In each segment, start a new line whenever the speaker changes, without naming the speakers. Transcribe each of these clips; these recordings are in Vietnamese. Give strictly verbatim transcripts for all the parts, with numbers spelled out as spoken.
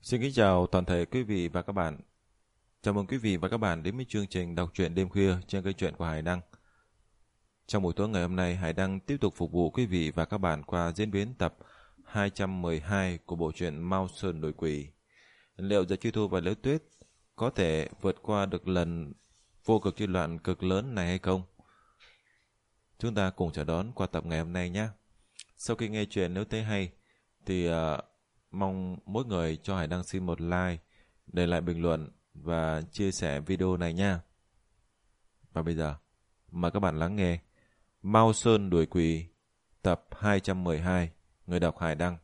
Xin kính chào toàn thể quý vị và các bạn. Chào mừng quý vị và các bạn đến với chương trình đọc truyện đêm khuya trên kênh truyện của Hải Đăng. Trong buổi tối ngày hôm nay, Hải Đăng tiếp tục phục vụ quý vị và các bạn qua diễn biến tập hai trăm mười hai của bộ truyện Mao Sơn Đổi Quỷ. Liệu Giật Chi Thu và Liễu Tuyết có thể vượt qua được lần vô cực chi loạn cực lớn này hay không? Chúng ta cùng chờ đón qua tập ngày hôm nay nhé. Sau khi nghe chuyện nếu thấy hay thì uh, mong mỗi người cho Hải Đăng xin một like, để lại bình luận và chia sẻ video này nha. Và bây giờ mời các bạn lắng nghe Mao Sơn Đuổi Quỷ tập hai trăm mười hai, người đọc Hải Đăng.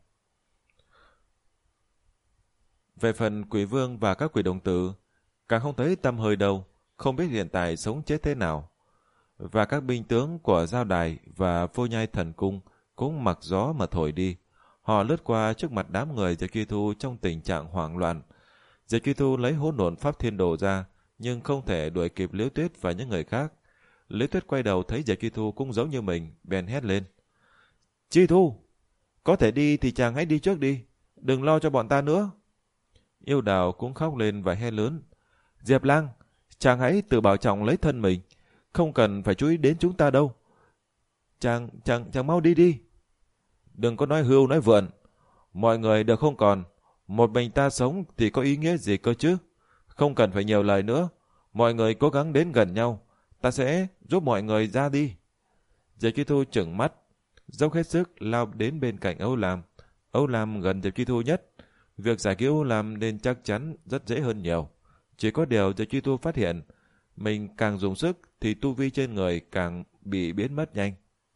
Về phần Quỷ Vương và các quỷ đồng tử, càng không thấy tăm hơi đâu, không biết hiện tại sống chết thế nào. Và các binh tướng của Giao Đài và Vô Nhai Thần Cung cũng mặc gió mà thổi đi. Họ lướt qua trước mặt đám người Diệp Chi Thu trong tình trạng hoảng loạn. Diệp Chi Thu lấy hỗn độn pháp thiên đồ ra, nhưng không thể đuổi kịp Liễu Tuyết và những người khác. Liễu Tuyết quay đầu thấy Diệp Chi Thu cũng giống như mình, bèn hét lên: Chi Thu, có thể đi thì chàng hãy đi trước đi, đừng lo cho bọn ta nữa. Yêu Đào cũng khóc lên và hét lớn: Diệp Lang, chàng hãy tự bảo trọng lấy thân mình, không cần phải chú ý đến chúng ta đâu. Chàng, chàng, chàng mau đi đi. Đừng có nói hưu nói vượn, mọi người đều không còn, một mình ta sống thì có ý nghĩa gì cơ chứ? Không cần phải nhiều lời nữa, mọi người cố gắng đến gần nhau, ta sẽ giúp mọi người ra đi. Diệp Chi Thu trừng mắt, dốc hết sức lao đến bên cạnh Âu Lam. Âu Lam gần Diệp Chi Thu nhất, việc giải cứu Âu Lam nên chắc chắn rất dễ hơn nhiều. Chỉ có điều Diệp Chi Thu phát hiện, mình càng dùng sức thì tu vi trên người càng bị biến mất nhanh.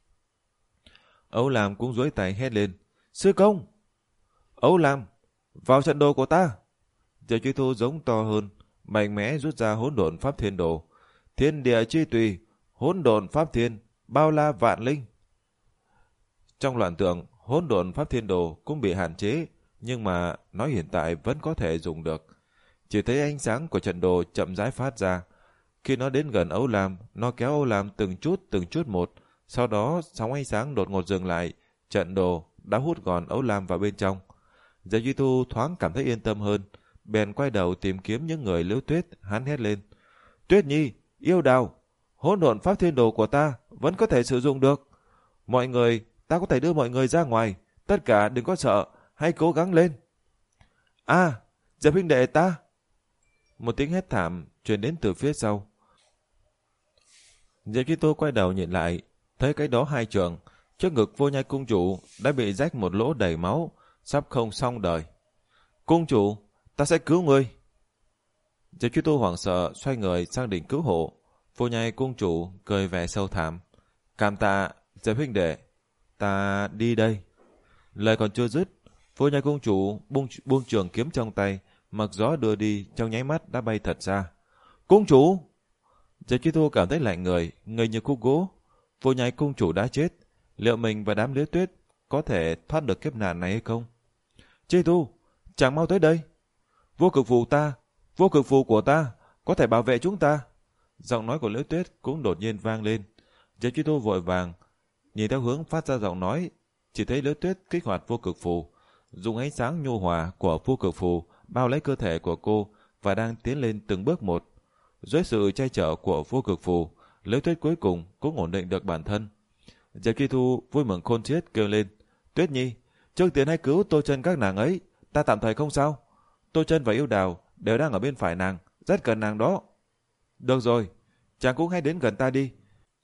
Âu Lam cũng duỗi tay hét lên: Sư công! Âu Lam, vào trận đồ của ta! Diệp Chi Thu giống to hơn, mạnh mẽ rút ra hỗn độn pháp thiên đồ. Thiên địa chi tùy, hỗn độn pháp thiên, bao la vạn linh. Trong loạn tượng, hỗn độn pháp thiên đồ cũng bị hạn chế, nhưng mà nó hiện tại vẫn có thể dùng được. Chỉ thấy ánh sáng của trận đồ chậm rãi phát ra. Khi nó đến gần Âu Lam, nó kéo Âu Lam từng chút từng chút một. Sau đó sóng ánh sáng đột ngột dừng lại, trận đồ đã hút gọn Âu Lam vào bên trong. Diệp Chi Thu thoáng cảm thấy yên tâm hơn, bèn quay đầu tìm kiếm những người Liễu Tuyết. Hắn hét lên: Tuyết Nhi, Yêu Đào, hỗn độn pháp thiên đồ của ta vẫn có thể sử dụng được. Mọi người, ta có thể đưa mọi người ra ngoài, tất cả đừng có sợ, hãy cố gắng lên. À, Diệp huynh đệ ta! Một tiếng hét thảm truyền đến từ phía sau. Diệp Chi Thu quay đầu nhìn lại, thấy cái đó hai trường, trước ngực Vô Nhai cung chủ đã bị rách một lỗ đầy máu, sắp không xong đời. Cung chủ, ta sẽ cứu ngươi. Diệp Chi Thu hoảng sợ xoay người sang đỉnh cứu hộ. Vô Nhai cung chủ cười vẻ sâu thẳm: Cảm tạ Diệp huynh đệ, ta đi đây. Lời còn chưa dứt, Vô Nhai cung chủ buông buông trường kiếm trong tay, mặc gió đưa đi, trong nháy mắt đã bay thật ra. Cung chủ! Diệp Chi Thu cảm thấy lạnh người, người như khúc gỗ. Vô Nhai cung chủ đã chết, liệu mình và đám Liễu Tuyết có thể thoát được kiếp nạn này hay không? Chi Thu, chàng mau tới đây. Vô cực phù ta, vô cực phù của ta có thể bảo vệ chúng ta. Giọng nói của Liễu Tuyết cũng đột nhiên vang lên. Diệp Chi Thu vội vàng nhìn theo hướng phát ra giọng nói, chỉ thấy Liễu Tuyết kích hoạt vô cực phù, dùng ánh sáng nhu hòa của vô cực phù bao lấy cơ thể của cô và đang tiến lên từng bước một. Dưới sự che chở của vô cực phù, Liễu Tuyết cuối cùng cũng ổn định được bản thân. Diệp Chi Thu vui mừng khôn xiết kêu lên: Tuyết Nhi, trước tiên hãy cứu Tô Chân các nàng ấy, ta tạm thời không sao. Tô Chân và Yêu Đào đều đang ở bên phải nàng, rất cần nàng đó. Được rồi, chàng cũng hãy đến gần ta đi,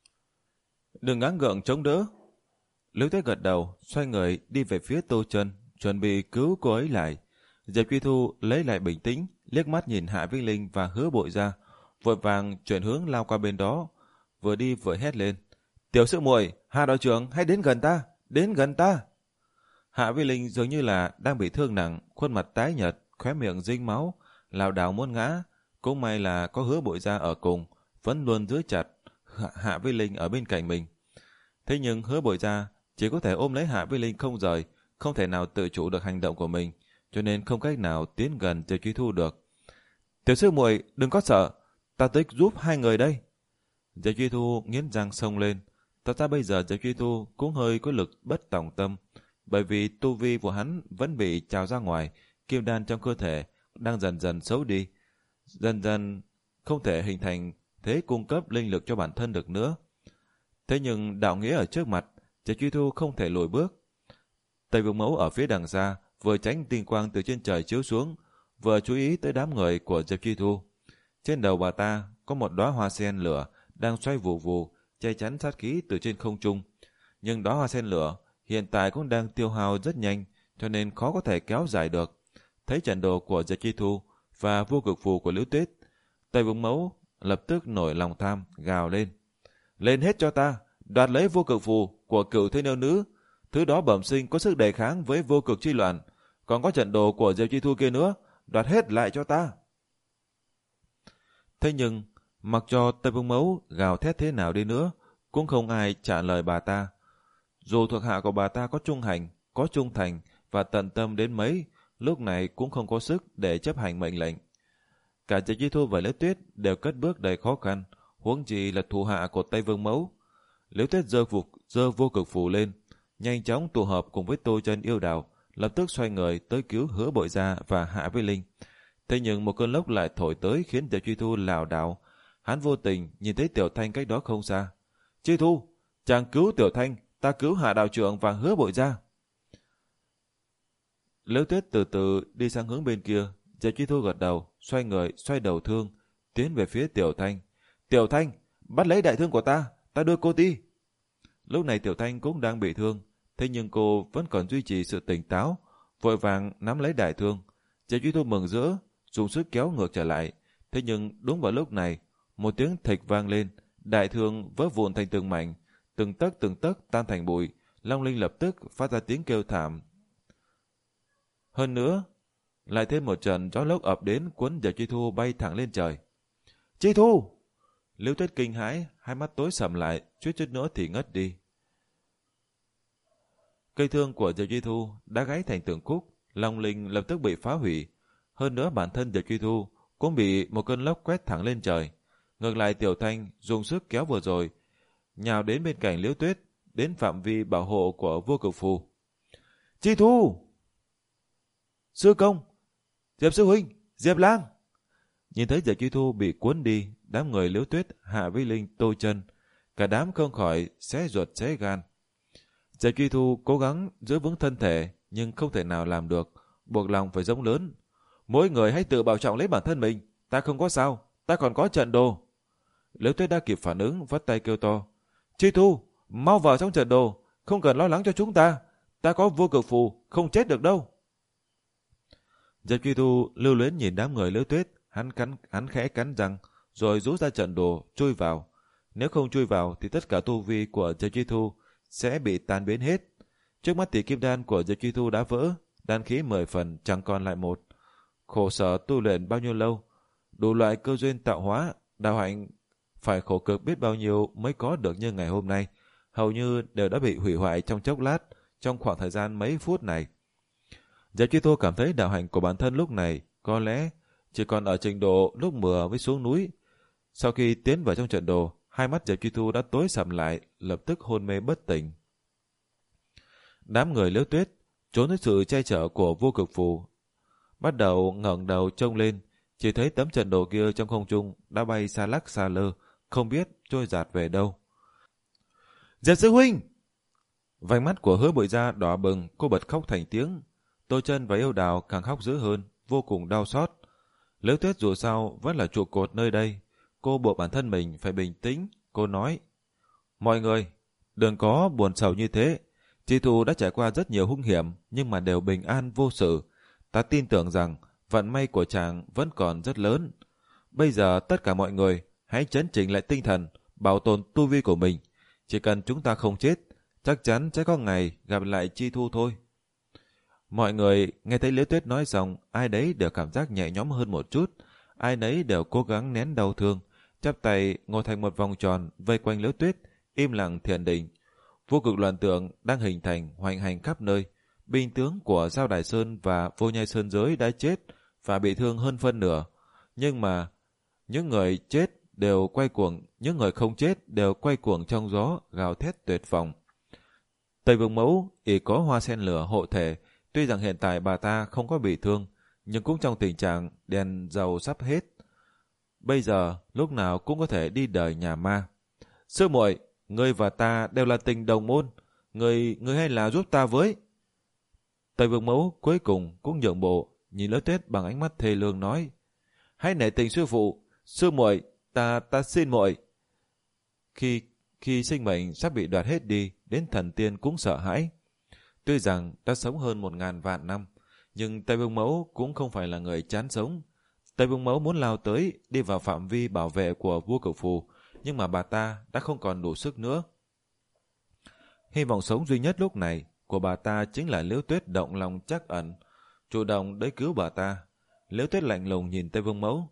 đừng ngáng ngượng chống đỡ. Liễu Tuyết gật đầu, xoay người đi về phía Tô Chân, chuẩn bị cứu cô ấy lại. Diệp Chi Thu lấy lại bình tĩnh, liếc mắt nhìn Hạ Vinh Linh và Hứa Bội Gia, vội vàng chuyển hướng lao qua bên đó, vừa đi vừa hét lên: Tiểu sư muội, Hạ đội trưởng, hãy đến gần ta, đến gần ta. Hạ Vinh Linh dường như là đang bị thương nặng, khuôn mặt tái nhợt, khóe miệng dính máu, lảo đảo muốn ngã. Cũng may là có Hứa Bội Gia ở cùng, vẫn luôn giữ chặt Hạ Vinh Linh ở bên cạnh mình. Thế nhưng Hứa Bội Gia chỉ có thể ôm lấy Hạ Vinh Linh không rời, không thể nào tự chủ được hành động của mình, cho nên không cách nào tiến gần Diệp Chi Thu được. Tiểu sư muội, đừng có sợ, ta tới giúp hai người đây. Diệp Chi Thu nghiến răng xông lên. Thật ra bây giờ Diệp Chi Thu cũng hơi có lực bất tòng tâm, bởi vì tu vi của hắn vẫn bị trào ra ngoài, kim đan trong cơ thể đang dần dần xấu đi, dần dần không thể hình thành thế cung cấp linh lực cho bản thân được nữa. Thế nhưng đạo nghĩa ở trước mặt, Diệp Truy Thu không thể lùi bước. Tây Vương Mẫu ở phía đằng xa vừa tránh tinh quang từ trên trời chiếu xuống, vừa chú ý tới đám người của Diệp Truy Thu. Trên đầu bà ta có một đóa hoa sen lửa đang xoay vù vù, che chắn sát khí từ trên không trung. Nhưng đóa hoa sen lửa hiện tại cũng đang tiêu hao rất nhanh, cho nên khó có thể kéo dài được. Thấy trận đồ của Diệp Truy Thu và vô cực phù của Liễu Tuyết, Tây Vương Mẫu lập tức nổi lòng tham, gào lên: lên hết cho ta, đoạt lấy vô cực phù của Cửu Thiên Yêu Nữ, thứ đó bẩm sinh có sức đề kháng với vô cực chi loạn, còn có trận đồ của Diệp Truy Thu kia nữa, đoạt hết lại cho ta. Thế nhưng mặc cho Tây Vương Mẫu gào thét thế nào đi nữa, cũng không ai trả lời bà ta. Dù thuộc hạ của bà ta có trung hành, có trung thành và tận tâm đến mấy, lúc này cũng không có sức để chấp hành mệnh lệnh. Cả Diệp Truy Thu và Liễu Tuyết đều cất bước đầy khó khăn, huống chi là thủ hạ của Tây Vương Mẫu. Liễu Tuyết giơ phục giơ vô cực phù lên, nhanh chóng tụ hợp cùng với Tô Chân Yêu Đào, lập tức xoay người tới cứu Hứa Bội Gia và Hạ Vi Linh. Thế nhưng một cơn lốc lại thổi tới khiến Diệp Truy Thu lảo đảo. Hắn vô tình nhìn thấy Tiểu Thanh cách đó không xa. Truy Thu, chàng cứu Tiểu Thanh, ta cứu Hạ đạo trưởng và Hứa Bội Gia. Liễu Tuyết từ từ đi sang hướng bên kia. Diệp Truy Thu gật đầu, xoay người, xoay đầu thương, tiến về phía Tiểu Thanh. Tiểu Thanh, bắt lấy đại thương của ta, ta đưa cô đi. Lúc này Tiểu Thanh cũng đang bị thương, thế nhưng cô vẫn còn duy trì sự tỉnh táo, vội vàng nắm lấy đại thương. Diệp Truy Thu mừng rỡ, dùng sức kéo ngược trở lại. Thế nhưng đúng vào lúc này, một tiếng thịch vang lên, đại thương vỡ vụn thành từng mảnh, từng tấc từng tấc tan thành bụi. Long Linh lập tức phát ra tiếng kêu thảm. Hơn nữa, lại thêm một trận gió lốc ập đến cuốn Diệp Truy Thu bay thẳng lên trời. Truy Thu! Liễu Tuyết kinh hãi, hai mắt tối sầm lại, chút chút nữa thì ngất đi. Cây thương của Diệp Truy Thu đã gãy thành từng khúc, Long Linh lập tức bị phá hủy. Hơn nữa bản thân Diệp Truy Thu cũng bị một cơn lốc quét thẳng lên trời. Ngược lại Tiểu Thanh dùng sức kéo vừa rồi, nhào đến bên cạnh Liễu Tuyết, đến phạm vi bảo hộ của vô cực phù. Truy Thu! Sư công! Diệp sư huynh! Diệp lang! Nhìn thấy Diệp Truy Thu bị cuốn đi, đám người Liễu Tuyết, Hạ Vi Linh, Tô Chân, cả đám không khỏi xé ruột xé gan. Diệp Truy Thu cố gắng giữ vững thân thể, nhưng không thể nào làm được, buộc lòng phải giống lớn. Mỗi người hãy tự bảo trọng lấy bản thân mình, ta không có sao, ta còn có trận đồ. Liễu Tuyết đã kịp phản ứng, vắt tay kêu to. Truy Thu, mau vào trong trận đồ, không cần lo lắng cho chúng ta, ta có vô cực phù, không chết được đâu. Diệp Truy Thu lưu luyến nhìn đám người Liễu Tuyết, hắn cắn hắn khẽ cắn răng, rồi rút ra trận đồ chui vào. Nếu không chui vào thì tất cả tu vi của Diệp Truy Thu sẽ bị tan biến hết. Trước mắt thì kim đan của Diệp Truy Thu đã vỡ, đan khí mười phần chẳng còn lại một. Khổ sở tu luyện bao nhiêu lâu, đủ loại cơ duyên tạo hóa, đạo hạnh phải khổ cực biết bao nhiêu mới có được như ngày hôm nay, hầu như đều đã bị hủy hoại trong chốc lát, trong khoảng thời gian mấy phút này. Diệp Truy Thu cảm thấy đạo hạnh của bản thân lúc này có lẽ chỉ còn ở trình độ lúc mưa mới xuống núi. Sau khi tiến vào trong trận đồ, hai mắt Diệp Truy Thu đã tối sầm lại, lập tức hôn mê bất tỉnh. Đám người Liễu Tuyết trốn dưới sự che chở của vô cực phù, bắt đầu ngẩng đầu trông lên, chỉ thấy tấm trận đồ kia trong không trung đã bay xa lắc xa lơ, không biết trôi dạt về đâu. Diệp sư huynh! Vành mắt của Hứa Bội Gia đỏ bừng, cô bật khóc thành tiếng. Tô Chân và Yêu Đào càng khóc dữ hơn, vô cùng đau xót. Liễu Tuyết dù sao vẫn là trụ cột nơi đây, cô buộc bản thân mình phải bình tĩnh. Cô nói: mọi người đừng có buồn sầu như thế, Truy Thu đã trải qua rất nhiều hung hiểm nhưng mà đều bình an vô sự. Ta tin tưởng rằng vận may của chàng vẫn còn rất lớn. Bây giờ tất cả mọi người hãy chấn chỉnh lại tinh thần, bảo tồn tu vi của mình. Chỉ cần chúng ta không chết, chắc chắn sẽ có ngày gặp lại Truy Thu thôi. Mọi người nghe thấy Liễu Tuyết nói xong, ai đấy đều cảm giác nhẹ nhõm hơn một chút, ai nấy đều cố gắng nén đau thương, chắp tay ngồi thành một vòng tròn vây quanh Liễu Tuyết, im lặng thiền định. Vô cực loạn tượng đang hình thành hoành hành khắp nơi. Binh tướng của Giao Đài Sơn và Vô Nhai Sơn Giới đã chết và bị thương hơn phân nửa, nhưng mà những người chết đều quay cuồng, những người không chết đều quay cuồng trong gió, gào thét tuyệt vọng. Tây Vương Mẫu ỷ có hoa sen lửa hộ thể, tuy rằng hiện tại bà ta không có bị thương, nhưng cũng trong tình trạng đèn dầu sắp hết. Bây giờ lúc nào cũng có thể đi đời nhà ma. Sư muội, ngươi và ta đều là tình đồng môn, ngươi ngươi hay là giúp ta với. Tây Vương Mẫu cuối cùng cũng nhượng bộ, nhìn Liễu Tuyết bằng ánh mắt thê lương nói: hãy nể tình sư phụ, sư muội, ta ta xin muội. Khi khi sinh mệnh sắp bị đoạt hết đi, đến thần tiên cũng sợ hãi. Tuy rằng đã sống hơn một ngàn vạn năm, nhưng Tây Vương Mẫu cũng không phải là người chán sống. Tây Vương Mẫu muốn lao tới, đi vào phạm vi bảo vệ của vua Cực Phù, nhưng mà bà ta đã không còn đủ sức nữa. Hy vọng sống duy nhất lúc này của bà ta chính là Liễu Tuyết động lòng trắc ẩn, chủ động đến cứu bà ta. Liễu Tuyết lạnh lùng nhìn Tây Vương Mẫu.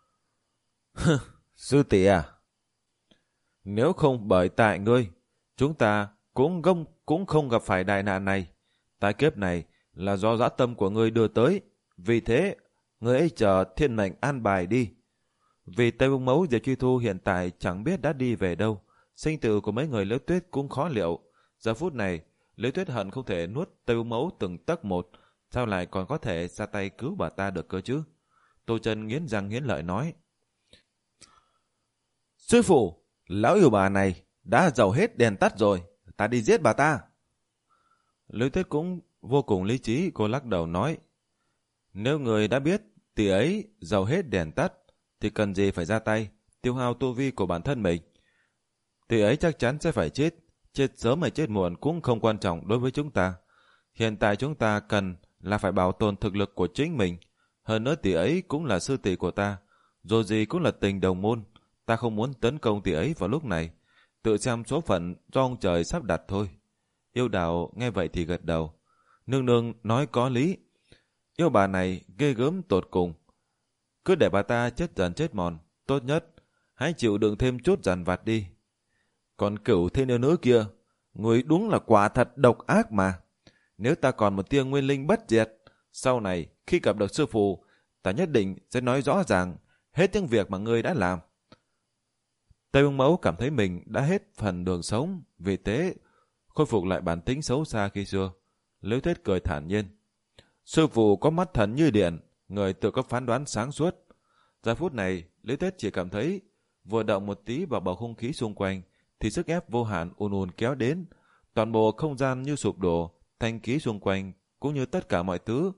Sư tỷ à, nếu không bởi tại ngươi, chúng ta cũng gông cũng không gặp phải đại nạn này. Tai kiếp này là do dã tâm của ngươi đưa tới, vì thế ngươi ấy chờ thiên mệnh an bài đi. Vì Tây Vương Mẫu Diệp Truy Thu hiện tại chẳng biết đã đi về đâu, sinh tử của mấy người Liễu Tuyết cũng khó liệu. Giờ phút này, Liễu Tuyết hận không thể nuốt Tây Vương Mẫu từng tấc một, sao lại còn có thể ra tay cứu bà ta được cơ chứ? Tô Chân nghiến răng nghiến lợi nói: sư phụ, lão yêu bà này đã dầu hết đèn tắt rồi, ta đi giết bà ta. Liễu Tuyết cũng vô cùng lý trí, cô lắc đầu nói: nếu người đã biết tỷ ấy dầu hết đèn tắt, thì cần gì phải ra tay tiêu hao tu vi của bản thân mình. Tỷ ấy chắc chắn sẽ phải chết, chết sớm hay chết muộn cũng không quan trọng đối với chúng ta. Hiện tại chúng ta cần là phải bảo tồn thực lực của chính mình. Hơn nữa tỷ ấy cũng là sư tỷ của ta, dù gì cũng là tình đồng môn. Ta không muốn tấn công tỷ ấy vào lúc này, tự xem số phận do ông trời sắp đặt thôi. Yêu Đào nghe vậy thì gật đầu. Nương nương nói có lý. Yêu bà này ghê gớm tột cùng. Cứ để bà ta chết dần chết mòn, tốt nhất hãy chịu đựng thêm chút dằn vặt đi. Còn cửu thiên yêu nữ kia, người đúng là quả thật độc ác mà. Nếu ta còn một tia nguyên linh bất diệt, sau này khi gặp được sư phụ, ta nhất định sẽ nói rõ ràng hết những việc mà ngươi đã làm. Tây Vương Mẫu cảm thấy mình đã hết phần đường sống, vì thế khôi phục lại bản tính xấu xa khi xưa. Liễu Tuyết cười thản nhiên: sư phụ có mắt thần như điện, người tự có phán đoán sáng suốt. Giờ phút này, Liễu Tuyết chỉ cảm thấy vừa động một tí vào bầu không khí xung quanh thì sức ép vô hạn ùn ùn kéo đến, toàn bộ không gian như sụp đổ, thanh khí xung quanh cũng như tất cả mọi thứ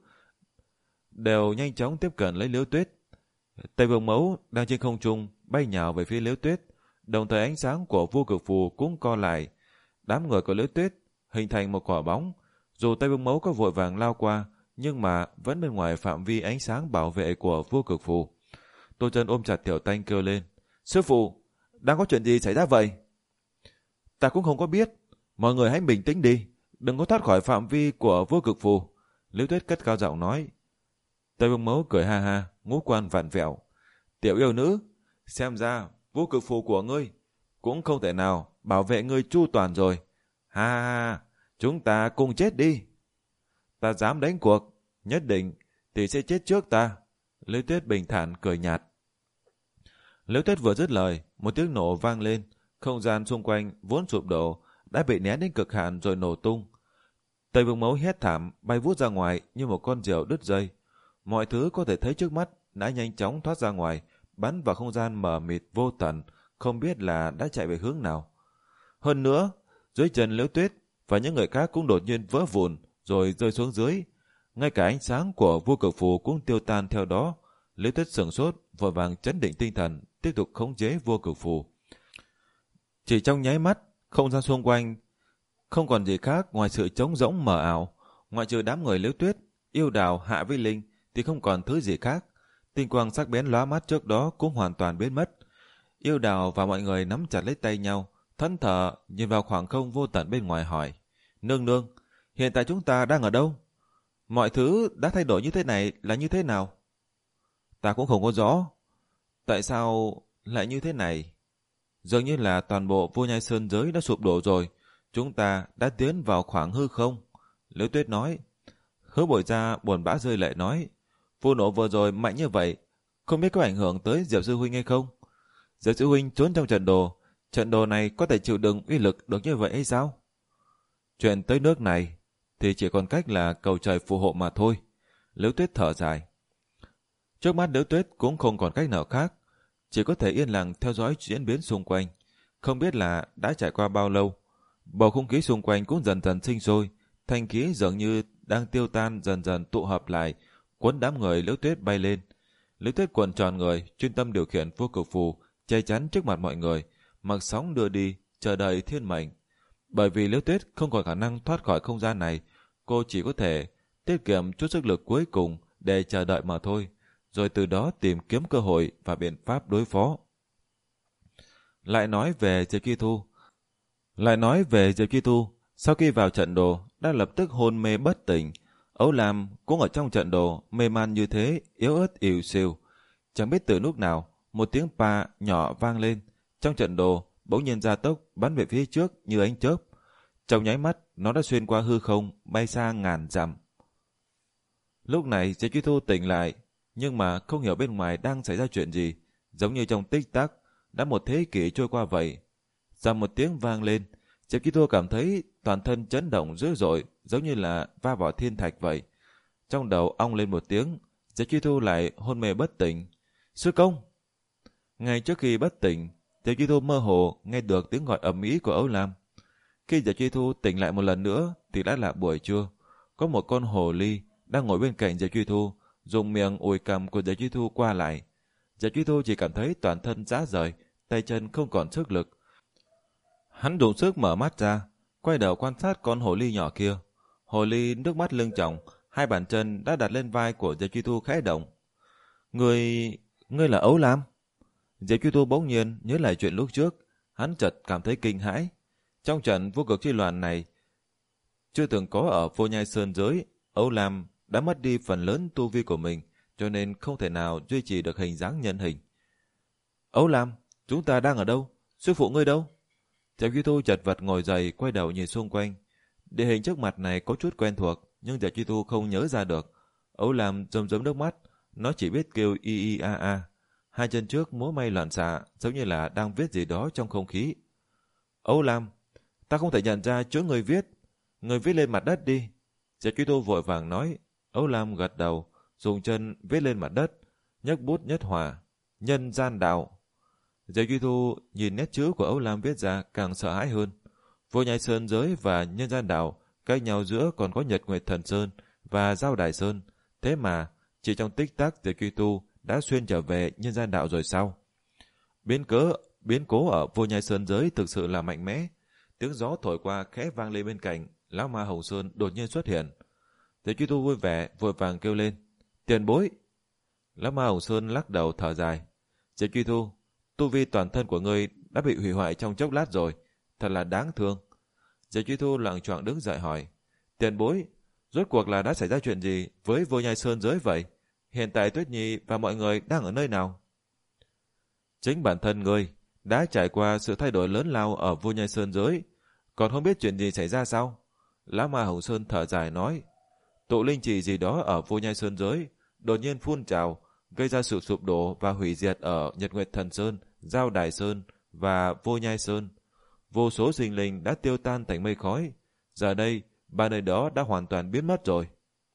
đều nhanh chóng tiếp cận lấy Liễu Tuyết. Tây Vương Mẫu đang trên không trung bay nhào về phía Liễu Tuyết, đồng thời ánh sáng của vua Cực Phù cũng co lại. Đám người của Liễu Tuyết hình thành một quả bóng, dù Tây Vương Mẫu có vội vàng lao qua, nhưng mà vẫn bên ngoài phạm vi ánh sáng bảo vệ của vua Cực Phù. Tô Chân ôm chặt Tiểu Tanh kêu lên: sư phụ, đang có chuyện gì xảy ra vậy? Ta cũng không có biết, mọi người hãy bình tĩnh đi, đừng có thoát khỏi phạm vi của vua Cực Phù. Liễu Tuyết cất cao giọng nói. Tây Vương Mẫu cười ha ha, ngũ quan vặn vẹo: tiểu yêu nữ, xem ra vua Cực Phù của ngươi cũng không thể nào bảo vệ ngươi chu toàn rồi. Ha ha ha, chúng ta cùng chết đi. Ta dám đánh cuộc, nhất định tỷ sẽ chết trước ta. Liễu Tuyết bình thản cười nhạt. Liễu Tuyết vừa dứt lời, một tiếng nổ vang lên, không gian xung quanh vốn sụp đổ đã bị nén đến cực hạn rồi nổ tung. Tây Vương Mẫu hét thảm, bay vút ra ngoài như một con diều đứt dây. Mọi thứ có thể thấy trước mắt đã nhanh chóng thoát ra ngoài, bắn vào không gian mờ mịt vô tận, không biết là đã chạy về hướng nào. Hơn nữa, dưới chân Liễu Tuyết và những người khác cũng đột nhiên vỡ vụn rồi rơi xuống dưới. Ngay cả ánh sáng của vua Cực Phù cũng tiêu tan theo đó. Liễu Tuyết sửng sốt, vội vàng trấn định tinh thần, tiếp tục khống chế vua Cực Phù. Chỉ trong nháy mắt, không gian xung quanh không còn gì khác ngoài sự trống rỗng mờ ảo. Ngoại trừ đám người Liễu Tuyết, Yêu Đào, Hạ Vi Linh thì không còn thứ gì khác. Tinh quang sắc bén lóa mắt trước đó cũng hoàn toàn biến mất. Yêu Đào và mọi người nắm chặt lấy tay nhau, thẫn thờ nhìn vào khoảng không vô tận bên ngoài hỏi: nương nương, hiện tại chúng ta đang ở đâu? Mọi thứ đã thay đổi như thế này là như thế nào? Ta cũng không có rõ. Tại sao lại như thế này? Dường như là toàn bộ vô nhai sơn giới đã sụp đổ rồi. Chúng ta đã tiến vào khoảng hư không. Liễu Tuyết nói. Hứa Bội Gia buồn bã rơi lệ nói: vụ nổ vừa rồi mạnh như vậy, không biết có ảnh hưởng tới Diệp Sư Huynh hay không? Diệp Sư Huynh trốn trong trận đồ, trận đồ này có thể chịu đựng uy lực được như vậy hay sao? Chuyện tới nước này thì chỉ còn cách là cầu trời phù hộ mà thôi. Liễu Tuyết thở dài. Trước mắt Liễu Tuyết cũng không còn cách nào khác, chỉ có thể yên lặng theo dõi diễn biến xung quanh. Không biết là đã trải qua bao lâu, bầu không khí xung quanh cũng dần dần sinh sôi, thanh khí dường như đang tiêu tan dần dần tụ hợp lại, cuốn đám người Liễu Tuyết bay lên. Liễu Tuyết cuộn tròn người, chuyên tâm điều khiển vô cực phù, che chắn trước mặt mọi người, mặc sóng đưa đi, chờ đợi thiên mệnh. Bởi vì Liễu Tuyết không còn khả năng thoát khỏi không gian này, cô chỉ có thể tiết kiệm chút sức lực cuối cùng để chờ đợi mà thôi, rồi từ đó tìm kiếm cơ hội và biện pháp đối phó. Lại nói về Diệp Chi Thu. Lại nói về Diệp Chi Thu, sau khi vào trận đồ, đã lập tức hôn mê bất tỉnh. Âu Lam cũng ở trong trận đồ, mê man như thế, yếu ớt ỉu xìu. Chẳng biết từ lúc nào, một tiếng pa nhỏ vang lên. Trong trận đồ, bỗng nhiên gia tốc, bắn về phía trước như ánh chớp. Trong nháy mắt, nó đã xuyên qua hư không, bay xa ngàn dặm. Lúc này, Diệp Chi Thu tỉnh lại, nhưng mà không hiểu bên ngoài đang xảy ra chuyện gì. Giống như trong tích tắc, đã một thế kỷ trôi qua vậy. Dầm một tiếng vang lên, Diệp Chi Thu cảm thấy toàn thân chấn động dữ dội, giống như là va vào thiên thạch vậy. Trong đầu ong lên một tiếng, Diệp Chi Thu lại hôn mê bất tỉnh. Sư công! Ngay trước khi bất tỉnh, Diệp Chi Thu mơ hồ nghe được tiếng gọi ầm ĩ của Âu Lam. Khi Diệp Chi Thu tỉnh lại một lần nữa thì đã là buổi trưa. Có một con hồ ly đang ngồi bên cạnh Diệp Chi Thu, dùng miệng ủi cằm của Diệp Chi Thu qua lại. Diệp Chi Thu chỉ cảm thấy toàn thân rã rời, tay chân không còn sức lực. Hắn đủ sức mở mắt ra, quay đầu quan sát con hồ ly nhỏ kia. Hồ ly nước mắt lưng tròng, hai bàn chân đã đặt lên vai của Diệp Chi Thu khẽ động. Người... ngươi là Âu Lam? Diệp Chi Thu bỗng nhiên nhớ lại chuyện lúc trước, hắn chợt cảm thấy kinh hãi. Trong trận vô cực chi loạn này, chưa từng có ở Vô Nhai Sơn giới, Âu Lam đã mất đi phần lớn tu vi của mình, cho nên không thể nào duy trì được hình dáng nhân hình. Âu Lam, chúng ta đang ở đâu? Sư phụ ngươi đâu? Diệp Chi Thu chật vật ngồi dậy, quay đầu nhìn xung quanh. Địa hình trước mặt này có chút quen thuộc, nhưng Diệp Chi Thu không nhớ ra được. Âu Lam rơm rớm nước mắt, nó chỉ biết kêu y y a a. Hai chân trước múa may loạn xạ, giống như là đang viết gì đó trong không khí. Âu Lam, ta không thể nhận ra chỗ người viết. Người viết lên mặt đất đi. Diệp Chi Thu vội vàng nói. Âu Lam gật đầu, dùng chân viết lên mặt đất, nhấc bút nhất hỏa. Nhân gian đạo. Diệp Chi Thu nhìn nét chữ của Âu Lam viết ra càng sợ hãi hơn. Vô Nhai Sơn giới và nhân gian đạo, cách nhau giữa còn có Nhật Nguyệt Thần Sơn và Giao Đài Sơn. Thế mà, chỉ trong tích tắc Diệp Chi Thu đã xuyên trở về nhân gian đạo rồi sao? Biến cớ, biến cố ở Vô Nhai Sơn giới thực sự là mạnh mẽ. Tiếng gió thổi qua khẽ vang lên bên cạnh, lão ma Hồng Sơn đột nhiên xuất hiện. Diệp Chi Thu vui vẻ, vội vàng kêu lên. Tiền bối! Lão ma Hồng Sơn lắc đầu thở dài. Diệp Chi Thu, tu vi toàn thân của ngươi đã bị hủy hoại trong chốc lát rồi, thật là đáng thương. Diệp Chi Thu loạng choạng đứng dậy hỏi. Tiền bối, rốt cuộc là đã xảy ra chuyện gì với Vô Nhai Sơn giới vậy? Hiện tại Tuyết Nhi và mọi người đang ở nơi nào? Chính bản thân ngươi đã trải qua sự thay đổi lớn lao ở Vô Nhai Sơn giới, còn không biết chuyện gì xảy ra sao? Lão ma Hồng Sơn thở dài nói. Tụ linh trì gì đó ở Vô Nhai Sơn giới đột nhiên phun trào, gây ra sự sụp đổ và hủy diệt ở Nhật Nguyệt Thần Sơn, Giao Đài Sơn và Vô Nhai Sơn. Vô số sinh linh đã tiêu tan thành mây khói. Giờ đây, ba nơi đó đã hoàn toàn biến mất rồi.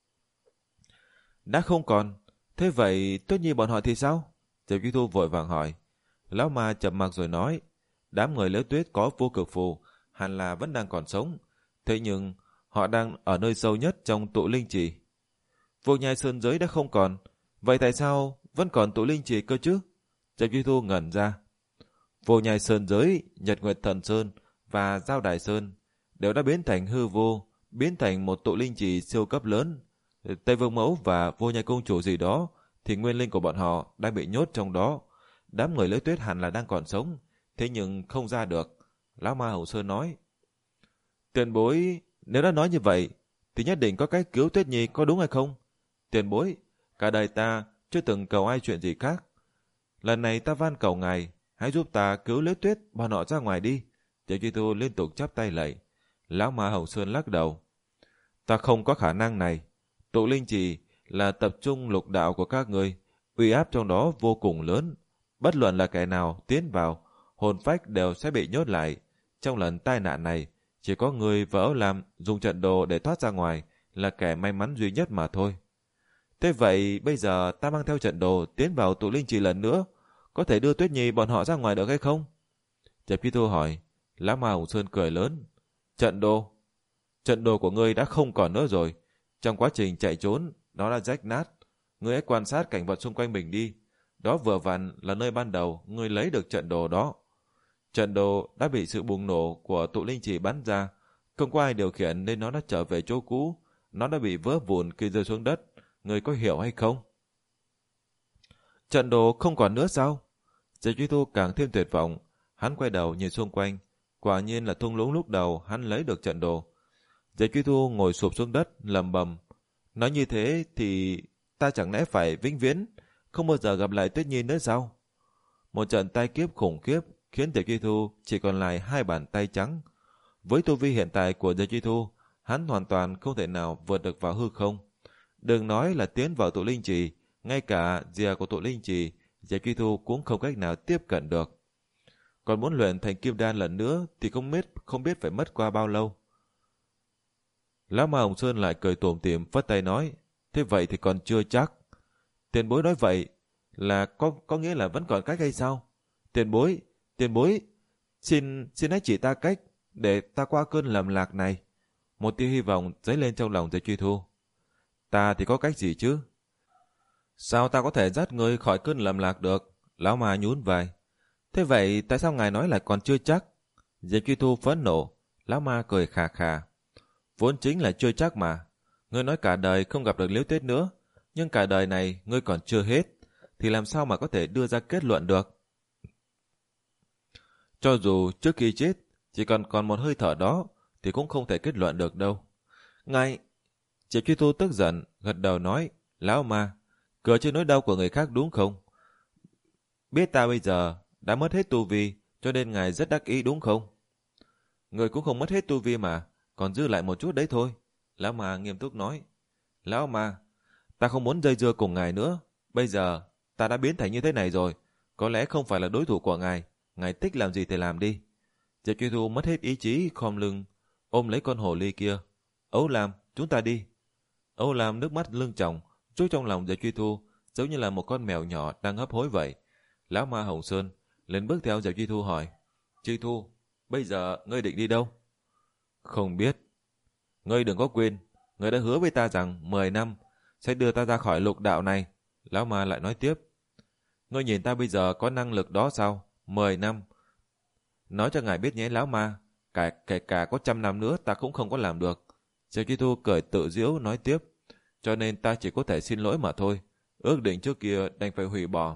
Đã không còn. Thế vậy Tuyết Nhi bọn họ thì sao? Diệp Chi Thu vội vàng hỏi. Lão ma chậm mặc rồi nói. Đám người Liễu Tuyết có vô cực phù, hẳn là vẫn đang còn sống. Thế nhưng họ đang ở nơi sâu nhất trong tụ linh trì. Vô Nhai Sơn giới đã không còn. Vậy tại sao vẫn còn tụ linh trì cơ chứ? Diệp Chi Thu ngẩn ra. Vô Nhai Sơn giới, Nhật Nguyệt Thần Sơn và Giao Đài Sơn đều đã biến thành hư vô, biến thành một tụ linh trì siêu cấp lớn. Tây Vương Mẫu và Vô Nhai Công Chủ gì đó thì nguyên linh của bọn họ đang bị nhốt trong đó. Đám người Liễu Tuyết hẳn là đang còn sống, thế nhưng không ra được. Lão ma Hồng Sơn nói. Tiền bối, nếu đã nói như vậy thì nhất định có cách cứu Tuyết Nhi, có đúng hay không? Tiền bối, cả đời ta chưa từng cầu ai chuyện gì khác. Lần này ta van cầu ngài, hãy giúp ta cứu Liễu Tuyết bọn họ ra ngoài đi. Diệp Chi Thu liên tục chắp tay lạy. Lão ma Hồng Sơn lắc đầu. Ta không có khả năng này. Tụ linh trì là tập trung lục đạo của các ngươi, uy áp trong đó vô cùng lớn. Bất luận là kẻ nào tiến vào, hồn phách đều sẽ bị nhốt lại. Trong lần tai nạn này, chỉ có người và Âu Lam dùng trận đồ để thoát ra ngoài là kẻ may mắn duy nhất mà thôi. Thế vậy bây giờ ta mang theo trận đồ tiến vào tụ linh trì lần nữa, có thể đưa Tuyết Nhi bọn họ ra ngoài được hay không? Diệp Chi Thu hỏi. Lão Ma Hồng Sơn cười lớn. Trận đồ? Trận đồ của ngươi đã không còn nữa rồi. Trong quá trình chạy trốn, nó đã rách nát. Ngươi hãy quan sát cảnh vật xung quanh mình đi. Đó vừa vặn là nơi ban đầu ngươi lấy được trận đồ đó. Trận đồ đã bị sự bùng nổ của tụ linh trì bắn ra. Không có ai điều khiển nên nó đã trở về chỗ cũ. Nó đã bị vỡ vụn khi rơi xuống đất. Ngươi có hiểu hay không? Trận đồ không còn nữa sao? Diệp Chi Thu càng thêm tuyệt vọng. Hắn quay đầu nhìn xung quanh. Quả nhiên là thung lũng lúc đầu hắn lấy được trận đồ. Diệp Chi Thu ngồi sụp xuống đất lẩm bẩm. Nói như thế thì ta chẳng lẽ phải vĩnh viễn không bao giờ gặp lại Tuyết Nhi nữa sao? Một trận tai kiếp khủng khiếp khiến Diệp Chi Thu chỉ còn lại hai bàn tay trắng. Với tu vi hiện tại của Diệp Chi Thu, hắn hoàn toàn không thể nào vượt được vào hư không. Đừng nói là tiến vào tụ linh trì, ngay cả rìa của tụ linh trì, Diệp Chi Thu cũng không cách nào tiếp cận được. Còn muốn luyện thành kim đan lần nữa thì không biết không biết phải mất qua bao lâu. Lão Ma Hồng Sơn lại cười tủm tỉm phất tay nói, thế vậy thì còn chưa chắc. Tiền bối nói vậy là có có nghĩa là vẫn còn cách hay sao? Tiền bối, tiền bối, xin xin hãy chỉ ta cách để ta qua cơn lầm lạc này. Một tia hy vọng dấy lên trong lòng Diệp Chi Thu. Ta thì có cách gì chứ? Sao ta có thể dắt ngươi khỏi cơn lầm lạc được? Lão Ma nhún vai. Thế vậy tại sao ngài nói là còn chưa chắc? Diệp Chi Thu phẫn nộ. Lão Ma cười khà khà. Vốn chính là chưa chắc mà. Ngươi nói cả đời không gặp được Liễu Tuyết nữa, nhưng cả đời này ngươi còn chưa hết, thì làm sao mà có thể đưa ra kết luận được? Cho dù trước khi chết chỉ còn còn một hơi thở đó thì cũng không thể kết luận được đâu. Ngài... Diệp Chi Thu tức giận gật đầu nói, Lão Ma, cớ trên nỗi đau của người khác đúng không? Biết ta bây giờ đã mất hết tu vi, cho nên ngài rất đắc ý đúng không? Người cũng không mất hết tu vi mà, còn dư lại một chút đấy thôi. Lão Ma nghiêm túc nói. Lão Ma, ta không muốn dây dưa cùng ngài nữa. Bây giờ ta đã biến thành như thế này rồi, có lẽ không phải là đối thủ của ngài. Ngài thích làm gì thì làm đi. Diệp Chi Thu mất hết ý chí, khom lưng ôm lấy con hồ ly kia. Âu Lam, chúng ta đi. Âu Lam nước mắt lưng tròng trút trong lòng Diệp Chi Thu, giống như là một con mèo nhỏ đang hấp hối vậy. Lão Ma Hồng Sơn lên bước theo Diệp Chi Thu hỏi, Chi Thu, bây giờ ngươi định đi đâu? Không biết. Ngươi đừng có quên, ngươi đã hứa với ta rằng mười năm sẽ đưa ta ra khỏi lục đạo này. Lão Ma lại nói tiếp, ngươi nhìn ta bây giờ có năng lực đó sao? Mười năm. Nói cho ngài biết nhé Lão Ma, cả, kể cả có trăm năm nữa ta cũng không có làm được. Diệp Chi Thu cười tự giễu nói tiếp, cho nên ta chỉ có thể xin lỗi mà thôi. Ước định trước kia đành phải hủy bỏ.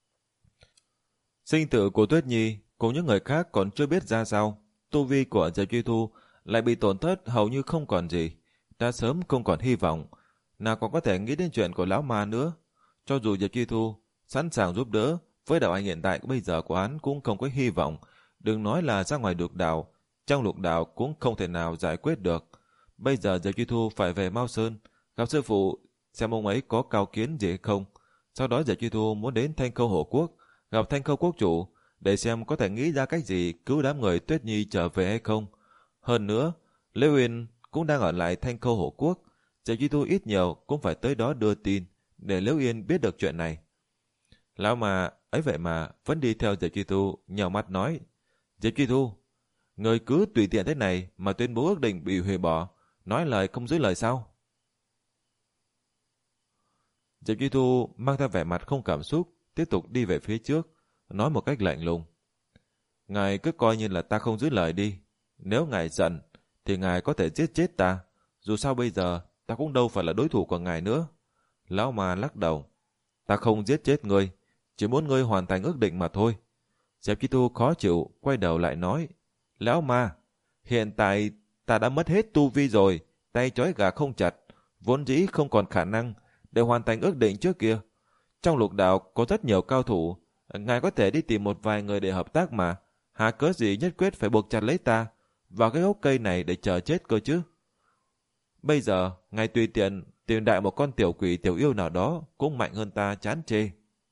Sinh tử của Tuyết Nhi cùng những người khác còn chưa biết ra sao. Tu vi của Diệp Chi Thu lại bị tổn thất hầu như không còn gì. Đã sớm không còn hy vọng. Nào còn có thể nghĩ đến chuyện của Lão Ma nữa. Cho dù Diệp Chi Thu sẵn sàng giúp đỡ, với đạo anh hiện tại bây giờ của hắn cũng không có hy vọng. Đừng nói là ra ngoài lục đạo, trong lục đạo cũng không thể nào giải quyết được. Bây giờ Diệp Chi Thu phải về Mao Sơn, gặp sư phụ, xem ông ấy có cao kiến gì hay không. Sau đó Diệp Chi Thu muốn đến Thanh Khâu Hổ Quốc, gặp Thanh Khâu Quốc chủ, để xem có thể nghĩ ra cách gì cứu đám người Tuyết Nhi trở về hay không. Hơn nữa, Lê Uyên cũng đang ở lại Thanh Khâu Hổ Quốc. Diệp Chi Thu ít nhiều cũng phải tới đó đưa tin, để Liễu Yên biết được chuyện này. Lão mà ấy vậy mà vẫn đi theo Diệp Chi Thu, nhào mắt nói, Diệp Chi Thu, người cứ tùy tiện thế này mà tuyên bố ước định bị hủy bỏ, nói lời không giữ lời sao? Diệp Chi Thu mang theo vẻ mặt không cảm xúc, tiếp tục đi về phía trước, nói một cách lạnh lùng. Ngài cứ coi như là ta không giữ lời đi. Nếu ngài giận, thì ngài có thể giết chết ta. Dù sao bây giờ, ta cũng đâu phải là đối thủ của ngài nữa. Lão Ma lắc đầu. Ta không giết chết ngươi, chỉ muốn ngươi hoàn thành ước định mà thôi. Diệp Chi Thu khó chịu, quay đầu lại nói. Lão Ma, hiện tại ta đã mất hết tu vi rồi, tay trói gà không chặt, vốn dĩ không còn khả năng để hoàn thành ước định trước kia. Trong lục đạo có rất nhiều cao thủ, ngài có thể đi tìm một vài người để hợp tác mà. Hà cớ gì nhất quyết phải buộc chặt lấy ta vào cái gốc cây này để chờ chết cơ chứ? Bây giờ, ngài tùy tiện tìm đại một con tiểu quỷ tiểu yêu nào đó cũng mạnh hơn ta chán chê.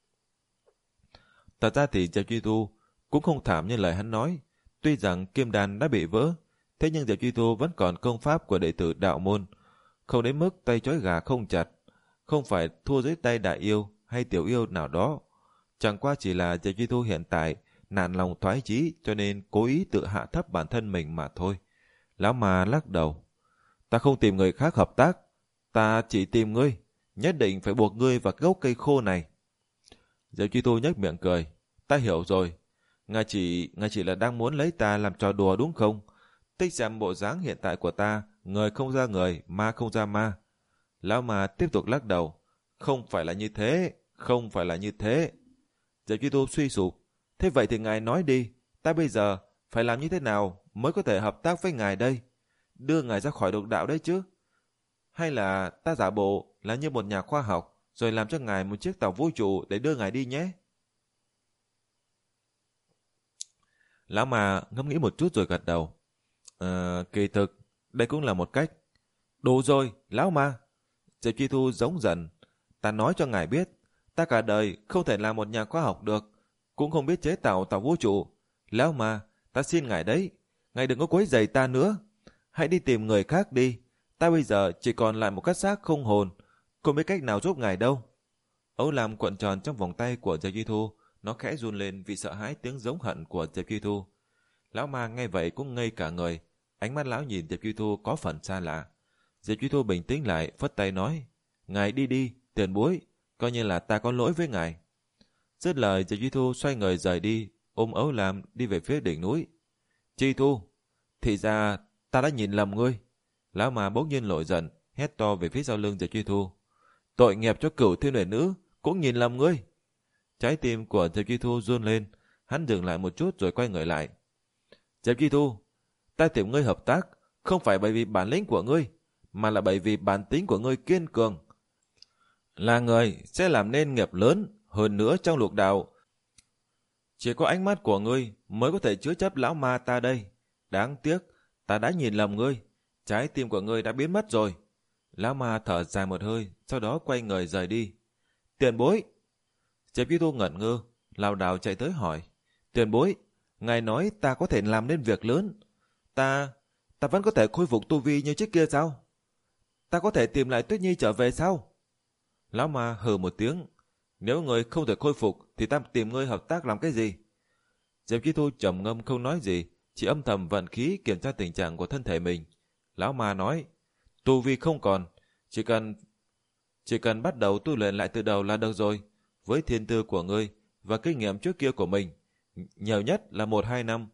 Thật ra thì Diệp Chi Thu cũng không thảm như lời hắn nói. Tuy rằng kim đan đã bị vỡ, thế nhưng Diệp Chi Thu vẫn còn công pháp của đệ tử đạo môn, không đến mức tay trói gà không chặt. không phải thua dưới tay đại yêu hay tiểu yêu nào đó. Chẳng qua chỉ là Diệp Duy Thu hiện tại nản lòng thoái chí cho nên cố ý tự hạ thấp bản thân mình mà thôi. Lão Ma lắc đầu. Ta không tìm người khác hợp tác, ta chỉ tìm ngươi, nhất định phải buộc ngươi vào gốc cây khô này. Diệp Duy Thu nhếch miệng cười. Ta hiểu rồi, ngài chỉ, ngài chỉ là đang muốn lấy ta làm trò đùa đúng không? Tích xem bộ dáng hiện tại của ta, người không ra người, ma không ra ma. Lão Ma tiếp tục lắc đầu. Không phải là như thế, không phải là như thế. Diệp Duy Thu suy sụp. Thế vậy thì ngài nói đi, ta bây giờ phải làm như thế nào mới có thể hợp tác với ngài đây? Đưa ngài ra khỏi độc đạo đấy chứ? Hay là ta giả bộ là như một nhà khoa học, rồi làm cho ngài một chiếc tàu vũ trụ để đưa ngài đi nhé? Lão Ma ngẫm nghĩ một chút rồi gật đầu. Ờ, kỳ thực, đây cũng là một cách. Đủ rồi, Lão Ma. Diệp Duy Thu giống dần. Ta nói cho ngài biết, ta cả đời không thể làm một nhà khoa học được, cũng không biết chế tạo tàu vũ trụ. Lão Ma, ta xin ngài đấy, ngài đừng có quấy rầy ta nữa. Hãy đi tìm người khác đi. Ta bây giờ chỉ còn lại một cái xác không hồn, không biết cách nào giúp ngài đâu. Ấu Lam cuộn tròn trong vòng tay của Diệp Duy Thu, nó khẽ run lên vì sợ hãi tiếng giống hận của Diệp Duy Thu. Lão Ma nghe vậy cũng ngây cả người, ánh mắt lão nhìn Diệp Duy Thu có phần xa lạ. Diệp Duy Thu bình tĩnh lại, phất tay nói, ngài đi đi, tiền bối, coi như là ta có lỗi với ngài. Dứt lời, Diệp Duy Thu xoay người rời đi, ôm Ấu Lam đi về phía đỉnh núi. Duy Thu, thì ra ta đã nhìn lầm ngươi. Lão Ma bỗng nhiên nổi giận, hét to về phía sau lưng Diệp Duy Thu. Tội nghiệp cho Cửu Thiên Huyền Nữ cũng nhìn lầm ngươi. Trái tim của Diệp Duy Thu run lên, hắn dừng lại một chút rồi quay người lại. Diệp Duy Thu, ta tìm ngươi hợp tác không phải bởi vì bản lĩnh của ngươi, mà là bởi vì bản tính của ngươi kiên cường. Là người sẽ làm nên nghiệp lớn, hơn nữa trong lục đạo. Chỉ có ánh mắt của ngươi mới có thể chứa chấp lão ma ta đây. Đáng tiếc, ta đã nhìn lầm ngươi, trái tim của ngươi đã biến mất rồi. Lão ma thở dài một hơi, sau đó quay người rời đi. Tiền bối! Diệp Duy Thu ngẩn ngơ, lảo đảo chạy tới hỏi. Tiền bối, ngài nói ta có thể làm nên việc lớn. Ta, ta vẫn có thể khôi phục tu vi như trước kia sao? Ta có thể tìm lại Tuyết Nhi trở về sao? Lão ma hừ một tiếng. Nếu ngươi không thể khôi phục thì ta tìm ngươi hợp tác làm cái gì? Diệp Duy Thu trầm ngâm không nói gì, chỉ âm thầm vận khí kiểm tra tình trạng của thân thể mình. Lão ma nói, tu vi không còn, chỉ cần chỉ cần bắt đầu tu luyện lại từ đầu là được rồi. Với thiên tư của ngươi và kinh nghiệm trước kia của mình, nhiều nhất là một hai năm.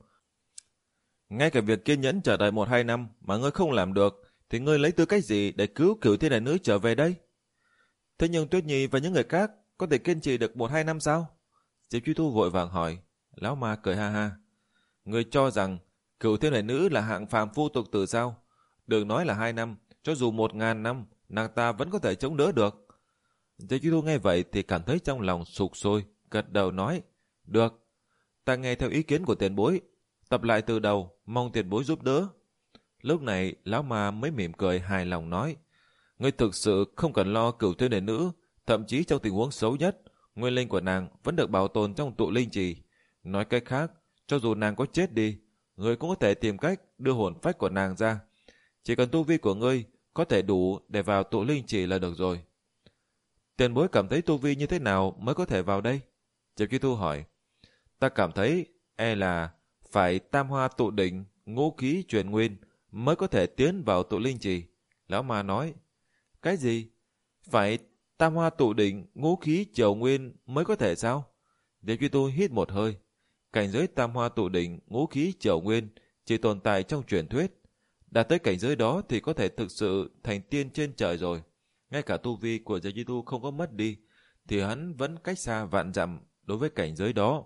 Ngay cả việc kiên nhẫn chờ đợi một hai năm mà ngươi không làm được, thì ngươi lấy tư cách gì để cứu Cửu Thiên Huyền Nữ trở về đây? Thế nhưng Tuyết Nhi và những người khác có thể kiên trì được một hai năm sao? Diệp Duy Thu vội vàng hỏi. Lão ma cười ha ha. Ngươi cho rằng Cửu Thiên Huyền Nữ là hạng phàm phu tục tử sao? Đừng nói là hai năm, cho dù một ngàn năm, nàng ta vẫn có thể chống đỡ được. Diệp Duy Thu nghe vậy thì cảm thấy trong lòng sục sôi, gật đầu nói, được, ta nghe theo ý kiến của tiền bối, tập lại từ đầu, mong tiền bối giúp đỡ. Lúc này lão ma mới mỉm cười hài lòng nói, ngươi thực sự không cần lo Cửu Thiên Huyền Nữ, thậm chí trong tình huống xấu nhất, nguyên linh của nàng vẫn được bảo tồn trong tụ linh trì. Nói cách khác, cho dù nàng có chết đi, ngươi cũng có thể tìm cách đưa hồn phách của nàng ra. Chỉ cần tu vi của ngươi có thể đủ để vào tụ linh trì là được rồi. Tiền bối cảm thấy tu vi như thế nào mới có thể vào đây? Diệp Duy Thu hỏi. Ta cảm thấy e là phải tam hoa tụ đỉnh, ngũ khí truyền nguyên mới có thể tiến vào tụ linh trì. Lão ma nói. Cái gì? Phải tam hoa tụ đỉnh, ngũ khí triều nguyên mới có thể sao? Diệp Duy Thu hít một hơi. Cảnh giới tam hoa tụ đỉnh, ngũ khí triều nguyên chỉ tồn tại trong truyền thuyết. Đạt tới cảnh giới đó thì có thể thực sự thành tiên trên trời rồi. Ngay cả tu vi của Diệp Duy Thu không có mất đi, thì hắn vẫn cách xa vạn dặm đối với cảnh giới đó.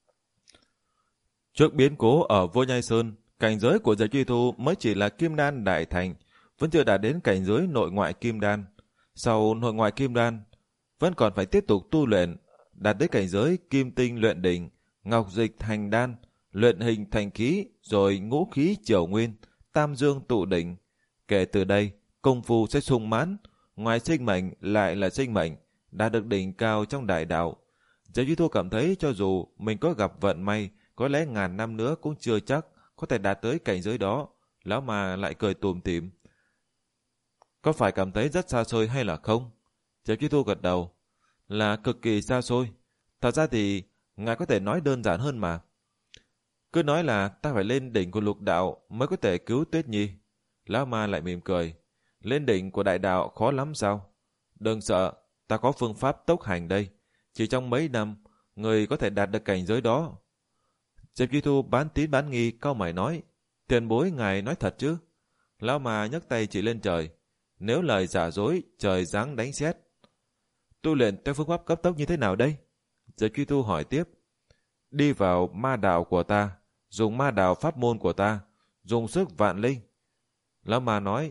Trước biến cố ở Vô Nhai Sơn, cảnh giới của Diệp Duy Thu mới chỉ là kim đan đại thành, vẫn chưa đạt đến cảnh giới nội ngoại kim đan. Sau nội ngoại kim đan, vẫn còn phải tiếp tục tu luyện, đạt tới cảnh giới kim tinh luyện đỉnh, ngọc dịch thành đan, luyện hình thành khí, rồi ngũ khí triều nguyên, tam dương tụ đỉnh. Kể từ đây, công phu sẽ sung mãn, ngoài sinh mệnh lại là sinh mệnh, đã được đỉnh cao trong đại đạo. Diệp Duy Thu cảm thấy cho dù mình có gặp vận may, có lẽ ngàn năm nữa cũng chưa chắc có thể đạt tới cảnh giới đó. Lão mà lại cười tùm tìm. Có phải cảm thấy rất xa xôi hay là không? Diệp Chi Thu gật đầu. Là cực kỳ xa xôi. Thật ra thì ngài có thể nói đơn giản hơn mà. Cứ nói là ta phải lên đỉnh của lục đạo mới có thể cứu Tuyết Nhi. Lão ma lại mỉm cười. Lên đỉnh của đại đạo khó lắm sao? Đừng sợ, ta có phương pháp tốc hành đây. Chỉ trong mấy năm, người có thể đạt được cảnh giới đó. Diệp Chi Thu bán tín bán nghi cau mày nói. Tiền bối ngài nói thật chứ? Lão ma nhấc tay chỉ lên trời. Nếu lời giả dối, trời giáng đánh sét. Tu luyện theo phương pháp cấp tốc như thế nào đây? Diệp Chi Thu hỏi tiếp. Đi vào ma đạo của ta, dùng ma đạo pháp môn của ta, dùng sức vạn linh. Lão ma nói.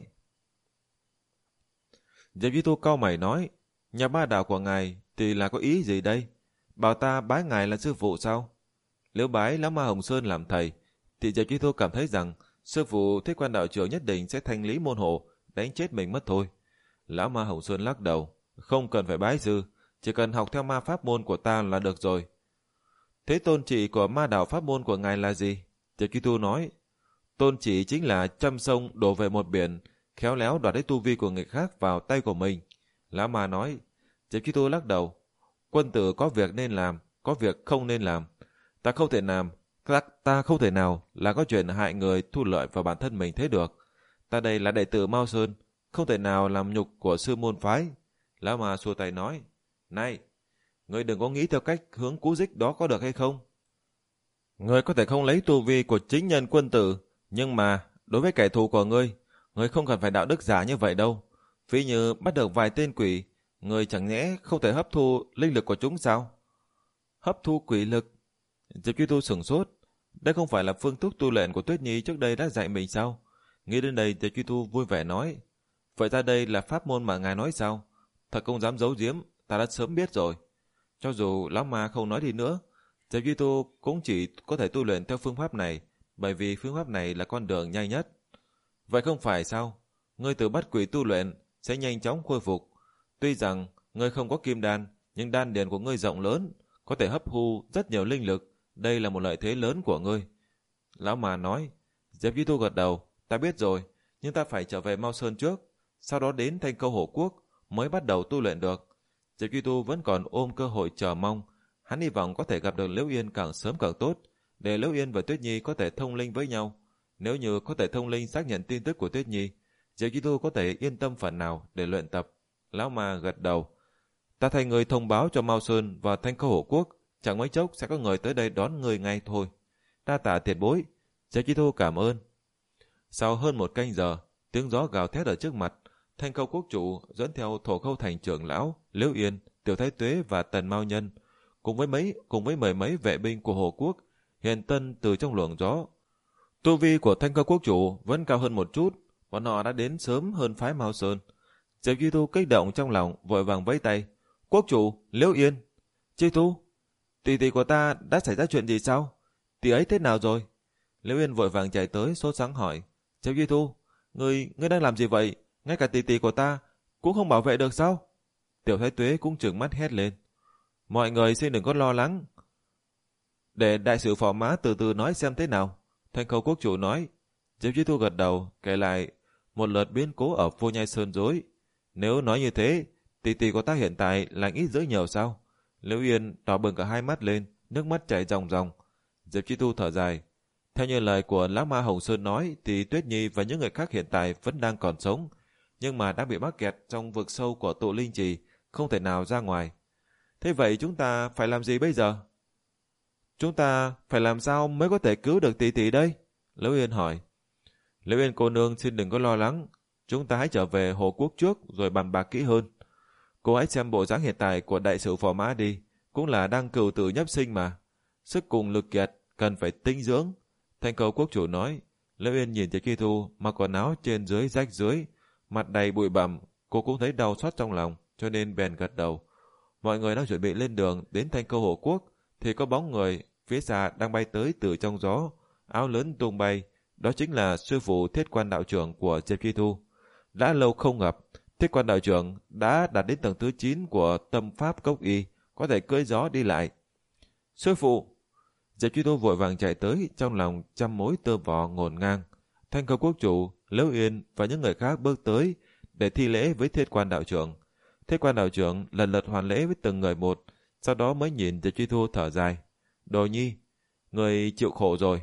Diệp Chi Thu cau mày nói. Nhà ma đạo của ngài thì là có ý gì đây? Bảo ta bái ngài là sư phụ sao? Nếu bái Lão Ma Hồng Sơn làm thầy, thì Diệp Chi Thu cảm thấy rằng sư phụ Thích Quan đạo trưởng nhất định sẽ thanh lý môn hộ, đánh chết mình mất thôi. Lão Ma Hồng Sơn lắc đầu. Không cần phải bái sư, chỉ cần học theo ma pháp môn của ta là được rồi. Thế tôn trị của ma đạo pháp môn của ngài là gì? Diệp Chi Thu nói. Tôn trị chính là trăm sông đổ về một biển, khéo léo đoạt lấy tu vi của người khác vào tay của mình. Lão Ma nói. Diệp Chi Thu lắc đầu. Quân tử có việc nên làm, có việc không nên làm. Ta không thể làm, ta không thể nào là có chuyện hại người thu lợi vào bản thân mình thế được. Ta đây là đệ tử Mao Sơn, không thể nào làm nhục của sư môn phái. Lão Ma xua tay nói. Này, ngươi đừng có nghĩ theo cách hướng cú dích đó có được hay không? Ngươi có thể không lấy tu vi của chính nhân quân tử, nhưng mà đối với kẻ thù của ngươi, ngươi không cần phải đạo đức giả như vậy đâu. Ví như bắt được vài tên quỷ, ngươi chẳng nhẽ không thể hấp thu linh lực của chúng sao? Hấp thu quỷ lực? Diệp Chi Thu sửng sốt. Đây không phải là phương thức tu luyện của Tuyết Nhi trước đây đã dạy mình sao? Nghĩ đến đây, Diệp Chi Thu vui vẻ nói. Vậy ra đây là pháp môn mà ngài nói sao? Thật không dám giấu giếm, ta đã sớm biết rồi. Cho dù Lão Ma không nói đi nữa, Diệp Chi Thu cũng chỉ có thể tu luyện theo phương pháp này, bởi vì phương pháp này là con đường nhanh nhất. Vậy không phải sao? Ngươi từ bắt quỷ tu luyện sẽ nhanh chóng khôi phục. Tuy rằng ngươi không có kim đan, nhưng đan điền của ngươi rộng lớn, có thể hấp thu rất nhiều linh lực. Đây là một lợi thế lớn của ngươi. Lão Ma nói. Diệp Chi Thu gật đầu. Ta biết rồi, nhưng ta phải trở về Mao Sơn trước, sau đó đến Thanh Câu Hổ Quốc mới bắt đầu tu luyện được. Diệp Chi Thu vẫn còn ôm cơ hội chờ mong. Hắn hy vọng có thể gặp được Liễu Yên càng sớm càng tốt, để Liễu Yên và Tuyết Nhi có thể thông linh với nhau. Nếu như có thể thông linh xác nhận tin tức của Tuyết Nhi, Diệp Chi Thu có thể yên tâm phần nào để luyện tập. Lão Ma gật đầu. Ta thay người thông báo cho Mao Sơn và Thanh Câu Hổ Quốc, chẳng mấy chốc sẽ có người tới đây đón người ngay thôi. Đa tạ tiền bối. Diệp Chi Thu cảm ơn. Sau hơn một canh giờ, tiếng gió gào thét ở trước mặt, Thanh Câu Quốc chủ dẫn theo Thổ Khâu thành trưởng lão, Liễu Yên, Tiểu Thái Tuế và Tần Mao Nhân, cùng với mấy cùng với mười mấy vệ binh của Hồ Quốc hiện tân từ trong luồng gió. Tu vi của Thanh Câu Quốc chủ vẫn cao hơn một chút, bọn họ đã đến sớm hơn phái Mao Sơn. Diệp Chi Thu kích động trong lòng, vội vàng vẫy tay. Quốc chủ, Liễu Yên. Chi Thu, tỷ tỷ của ta đã xảy ra chuyện gì sao? Tỷ ấy thế nào rồi? Liễu Yên vội vàng chạy tới sốt sắng hỏi. Diệp Chi Thu, ngươi ngươi đang làm gì vậy? Ngay cả tỷ tỷ của ta cũng không bảo vệ được sao? Tiểu Thái Tuế cũng trừng mắt hét lên. Mọi người xin đừng có lo lắng, để đại sử Phò Mã từ từ nói xem thế nào. Thanh Khâu Quốc chủ nói. Diệp Chi Thu gật đầu, kể lại một lượt biến cố ở Vô Nhai Sơn dối. Nếu nói như thế, tỷ tỷ của ta hiện tại lành ít dữ nhiều sao? Liễu Yên đỏ bừng cả hai mắt lên, nước mắt chảy ròng ròng. Diệp Chi Thu thở dài. Theo như lời của Lão Ma Hồng Sơn nói, thì Tuyết Nhi và những người khác hiện tại vẫn đang còn sống, nhưng mà đã bị mắc kẹt trong vực sâu của tụ linh trì, không thể nào ra ngoài. Thế vậy chúng ta phải làm gì bây giờ? Chúng ta phải làm sao mới có thể cứu được tỷ tỷ đây? Liễu Yên hỏi. Liễu Yên cô nương xin đừng có lo lắng, chúng ta hãy trở về Hồ Quốc trước rồi bàn bạc kỹ hơn. Cô hãy xem bộ dáng hiện tại của đại sử Phò Mã đi, cũng là đang cừu tử nhấp sinh mà. Sức cùng lực kiệt, cần phải tinh dưỡng. Thanh Câu Quốc chủ nói. Liễu Yên nhìn Diệp Chi Thu mặc quần áo trên dưới rách dưới, mặt đầy bụi bặm, cô cũng thấy đau xót trong lòng, cho nên bèn gật đầu. Mọi người đang chuẩn bị lên đường đến Thanh Câu Hổ Quốc, thì có bóng người phía xa đang bay tới từ trong gió, áo lớn tung bay. Đó chính là sư phụ Thiết Quan đạo trưởng của Diệp Chi Thu. Đã lâu không gặp, Thiết Quan đạo trưởng đã đạt đến tầng thứ chín của tâm pháp cốc y, có thể cưỡi gió đi lại. Sư phụ! Diệp Chi Thu vội vàng chạy tới, trong lòng trăm mối tơ vò ngổn ngang. Thanh Câu Quốc chủ, Liễu Yên và những người khác bước tới để thi lễ với Thiết Quan đạo trưởng. Thế quan đạo trưởng lần lượt hoàn lễ với từng người một, sau đó mới nhìn Diệp Chi Thu thở dài. Đồ Nhi, người chịu khổ rồi.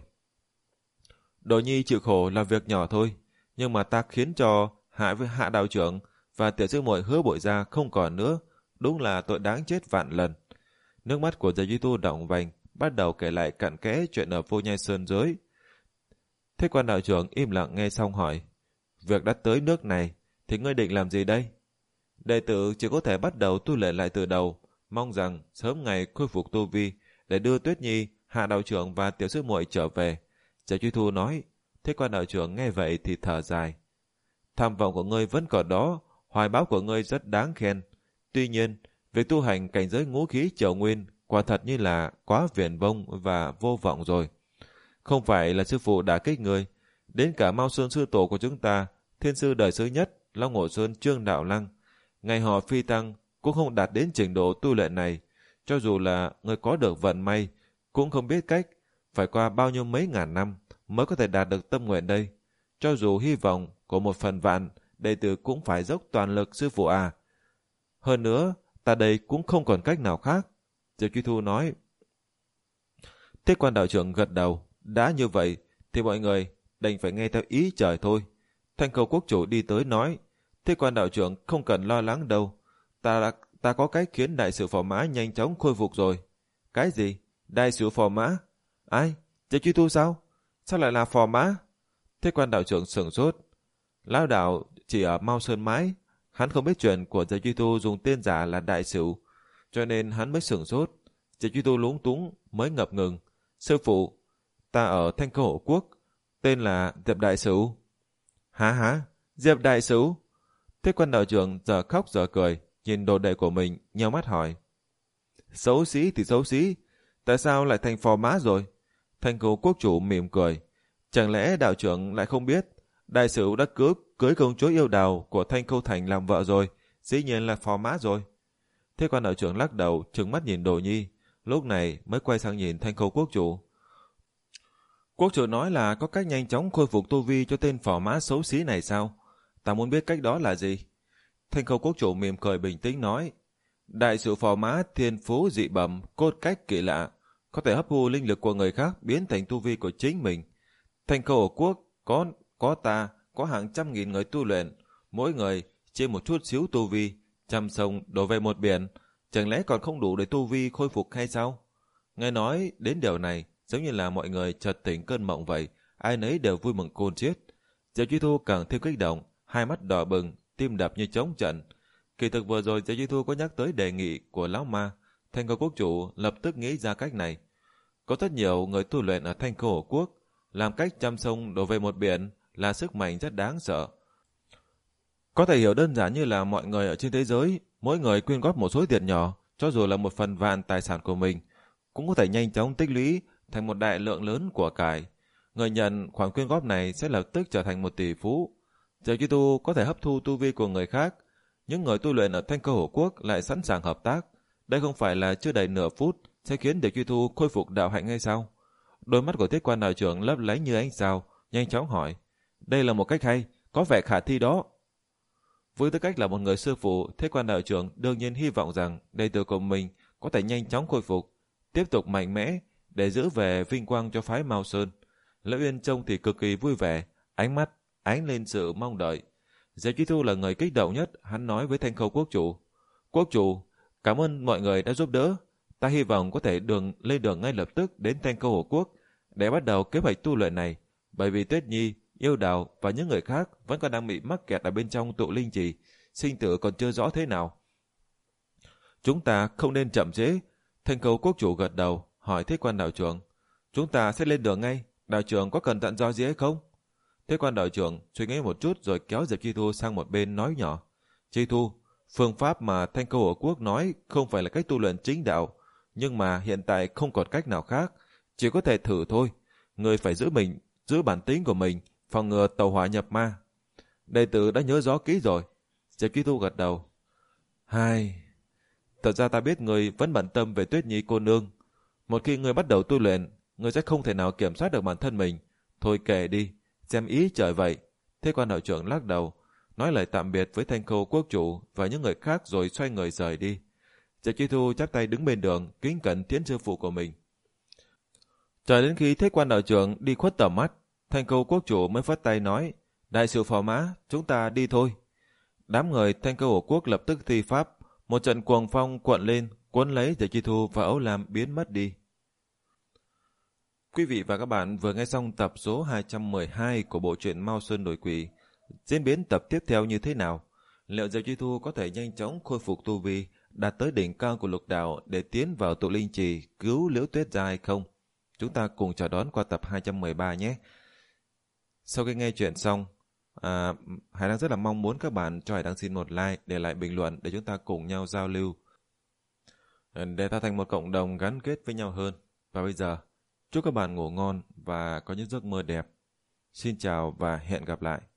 Đồ Nhi chịu khổ là việc nhỏ thôi, nhưng mà ta khiến cho hại với Hạ đạo trưởng và tiểu sư muội Hứa Bội Gia không còn nữa, đúng là tội đáng chết vạn lần. Nước mắt của Diệp Chi Thu đọng vành, bắt đầu kể lại cặn kẽ chuyện ở Vô Nhai Sơn giới. Thế quan đạo trưởng im lặng nghe xong hỏi, việc đã tới nước này thì ngươi định làm gì đây? Đệ tử chỉ có thể bắt đầu tu luyện lại từ đầu, mong rằng sớm ngày khôi phục tu vi để đưa Tuyết Nhi, Hạ đạo trưởng và tiểu sư muội trở về. Diệp Chi Thu nói. Thế quan đạo trưởng nghe vậy thì thở dài. Tham vọng của ngươi vẫn còn đó, hoài bão của ngươi rất đáng khen. Tuy nhiên, việc tu hành cảnh giới ngũ khí triều nguyên quả thật như là quá viển vông và vô vọng rồi. Không phải là sư phụ đả kích ngươi, đến cả Mao Sơn sư tổ của chúng ta, thiên sư đời thứ nhất, Long Ngộ Sơn Trương Đạo Lăng, ngày họ phi tăng cũng không đạt đến trình độ tu luyện này. Cho dù là ngươi có được vận may, cũng không biết cách, phải qua bao nhiêu mấy ngàn năm mới có thể đạt được tâm nguyện đây. Cho dù hy vọng của một phần vạn, đệ tử cũng phải dốc toàn lực sư phụ à. Hơn nữa, ta đây cũng không còn cách nào khác. Diệp Chi Thu nói. Thế quan đạo trưởng gật đầu. Đã như vậy thì mọi người đành phải nghe theo ý trời thôi. Thanh Khâu quốc chủ đi tới nói, thế quan đạo trưởng không cần lo lắng đâu. Ta ta có cách khiến đại sử Phò Mã nhanh chóng khôi phục rồi. Cái gì? Đại sử Phò Mã? Ai? Diệp Chi Thu sao? Sao lại là Phò Mã? Thế quan đạo trưởng sửng sốt. Lão đạo chỉ ở Mao Sơn mãi, hắn không biết chuyện của Diệp Chi Thu dùng tên giả là đại sử, cho nên hắn mới sửng sốt. Diệp Chi Thu lúng túng mới ngập ngừng. Sư phụ, ta ở Thanh Khâu Hộ Quốc, tên là Diệp Đại Sử. Hả hả? Diệp Đại Sử? Thế quan đạo trưởng giờ khóc giờ cười, nhìn đồ đệ của mình, nheo mắt hỏi. Xấu xí thì xấu xí, tại sao lại thành Phò Mã rồi? Thanh Khâu quốc chủ mỉm cười. Chẳng lẽ đạo trưởng lại không biết, đại sử đã cưới, cưới công chúa yêu đào của Thanh Khâu Thành làm vợ rồi, dĩ nhiên là Phò Mã rồi. Thế quan đạo trưởng lắc đầu, trừng mắt nhìn Đồ Nhi, lúc này mới quay sang nhìn Thanh Khâu quốc chủ. Quốc chủ nói là có cách nhanh chóng khôi phục tu vi cho tên Phò Mã xấu xí này sao? Ta muốn biết cách đó là gì? Thanh Khâu quốc chủ mỉm cười bình tĩnh nói, đại sử Phò Mã thiên phú dị bẩm, cốt cách kỳ lạ, có thể hấp thu linh lực của người khác biến thành tu vi của chính mình. Thanh Khâu ở quốc có có ta có hàng trăm nghìn người tu luyện, mỗi người trên một chút xíu tu vi, trăm sông đổ về một biển, chẳng lẽ còn không đủ để tu vi khôi phục hay sao? Nghe nói đến điều này, giống như là mọi người chợt tỉnh cơn mộng vậy, ai nấy đều vui mừng khôn xiết. Diệp Chi Thu càng thêm kích động, hai mắt đỏ bừng, tim đập như trống trận. Kỳ thực vừa rồi Diệp Chi Thu có nhắc tới đề nghị của lão ma, Thanh Khâu quốc chủ lập tức nghĩ ra cách này. Có rất nhiều người tu luyện ở Thanh Khâu quốc, làm cách trăm sông đổ về một biển là sức mạnh rất đáng sợ. Có thể hiểu đơn giản như là mọi người ở trên thế giới, mỗi người quyên góp một số tiền nhỏ, cho dù là một phần vạn tài sản của mình, cũng có thể nhanh chóng tích lũy thành một đại lượng lớn của cải. Người nhận khoản quyên góp này sẽ lập tức trở thành một tỷ phú. Diệp Chi Thu có thể hấp thu tu vi của người khác, những người tu luyện ở Thanh Khâu Hổ Quốc lại sẵn sàng hợp tác. Đây không phải là chưa đầy nửa phút sẽ khiến Diệp Chi Thu khôi phục đạo hạnh hay sao? Đôi mắt của Thiết Quan đạo trưởng lấp lánh như ánh sao, nhanh chóng hỏi, đây là một cách hay, có vẻ khả thi đó. Với tư cách là một người sư phụ, Thiết Quan đạo trưởng đương nhiên hy vọng rằng đệ tử của mình có thể nhanh chóng khôi phục, tiếp tục mạnh mẽ để giữ về vinh quang cho phái Mao Sơn. Lão Uyên trông thì cực kỳ vui vẻ, ánh mắt ánh lên sự mong đợi. Diệp Chi Thu là người kích động nhất, hắn nói với Thanh Khâu quốc chủ, quốc chủ, cảm ơn mọi người đã giúp đỡ. Ta hy vọng có thể đường lên đường ngay lập tức đến Thanh Khâu Hổ Quốc để bắt đầu kế hoạch tu luyện này, bởi vì Tuyết Nhi, Yêu Đào và những người khác vẫn còn đang bị mắc kẹt ở bên trong tụ linh trì, sinh tử còn chưa rõ thế nào. Chúng ta không nên chậm trễ. Thanh Khâu quốc chủ gật đầu, hỏi Thiết Quan đạo trưởng, chúng ta sẽ lên đường ngay, đạo trưởng có cần dặn dò gì hay không? Thiết Quan đạo trưởng suy nghĩ một chút rồi kéo Diệp Chi Thu sang một bên nói nhỏ, Chi Thu, phương pháp mà Thanh Khâu Hổ Quốc nói không phải là cách tu luyện chính đạo, nhưng mà hiện tại không còn cách nào khác, chỉ có thể thử thôi. Người phải giữ mình, giữ bản tính của mình, phòng ngừa tàu hỏa nhập ma. Đệ tử đã nhớ rõ kỹ rồi. Diệp Chi Thu gật đầu. Hai, thật ra ta biết người vẫn bận tâm về Tuyết Nhi cô nương. Một khi người bắt đầu tu luyện, người sẽ không thể nào kiểm soát được bản thân mình. Thôi kệ đi, xem ý trời vậy. Thế Quan đạo trưởng lắc đầu. nói lời tạm biệt với Thanh Khâu quốc chủ và những người khác rồi xoay người rời đi. Diệp Chi Thu chắp tay đứng bên đường, kính cẩn tiễn sư phụ của mình. Chờ đến khi thấy quan đạo trưởng đi khuất tầm mắt, Thanh Khâu quốc chủ mới phất tay nói, đại sự phò mã, chúng ta đi thôi. Đám người Thanh Khâu của quốc lập tức thi pháp, một trận cuồng phong cuộn lên, cuốn lấy Diệp Chi Thu và Ấu Lam biến mất đi. Quý vị và các bạn vừa nghe xong tập số hai trăm mười hai của bộ truyện Mao Sơn Đổi Quỷ. Diễn biến tập tiếp theo như thế nào? Liệu Diệp Chi Thu có thể nhanh chóng khôi phục tu vi, đạt tới đỉnh cao của lục đạo để tiến vào tụ linh trì cứu Liễu Tuyết Gia hay không? Chúng ta cùng chờ đón qua tập hai trăm mười ba nhé. Sau khi nghe chuyện xong, à, Hải đang rất là mong muốn các bạn cho Hải đang xin một like, để lại bình luận để chúng ta cùng nhau giao lưu, để tạo thành một cộng đồng gắn kết với nhau hơn. Và bây giờ, chúc các bạn ngủ ngon và có những giấc mơ đẹp. Xin chào và hẹn gặp lại.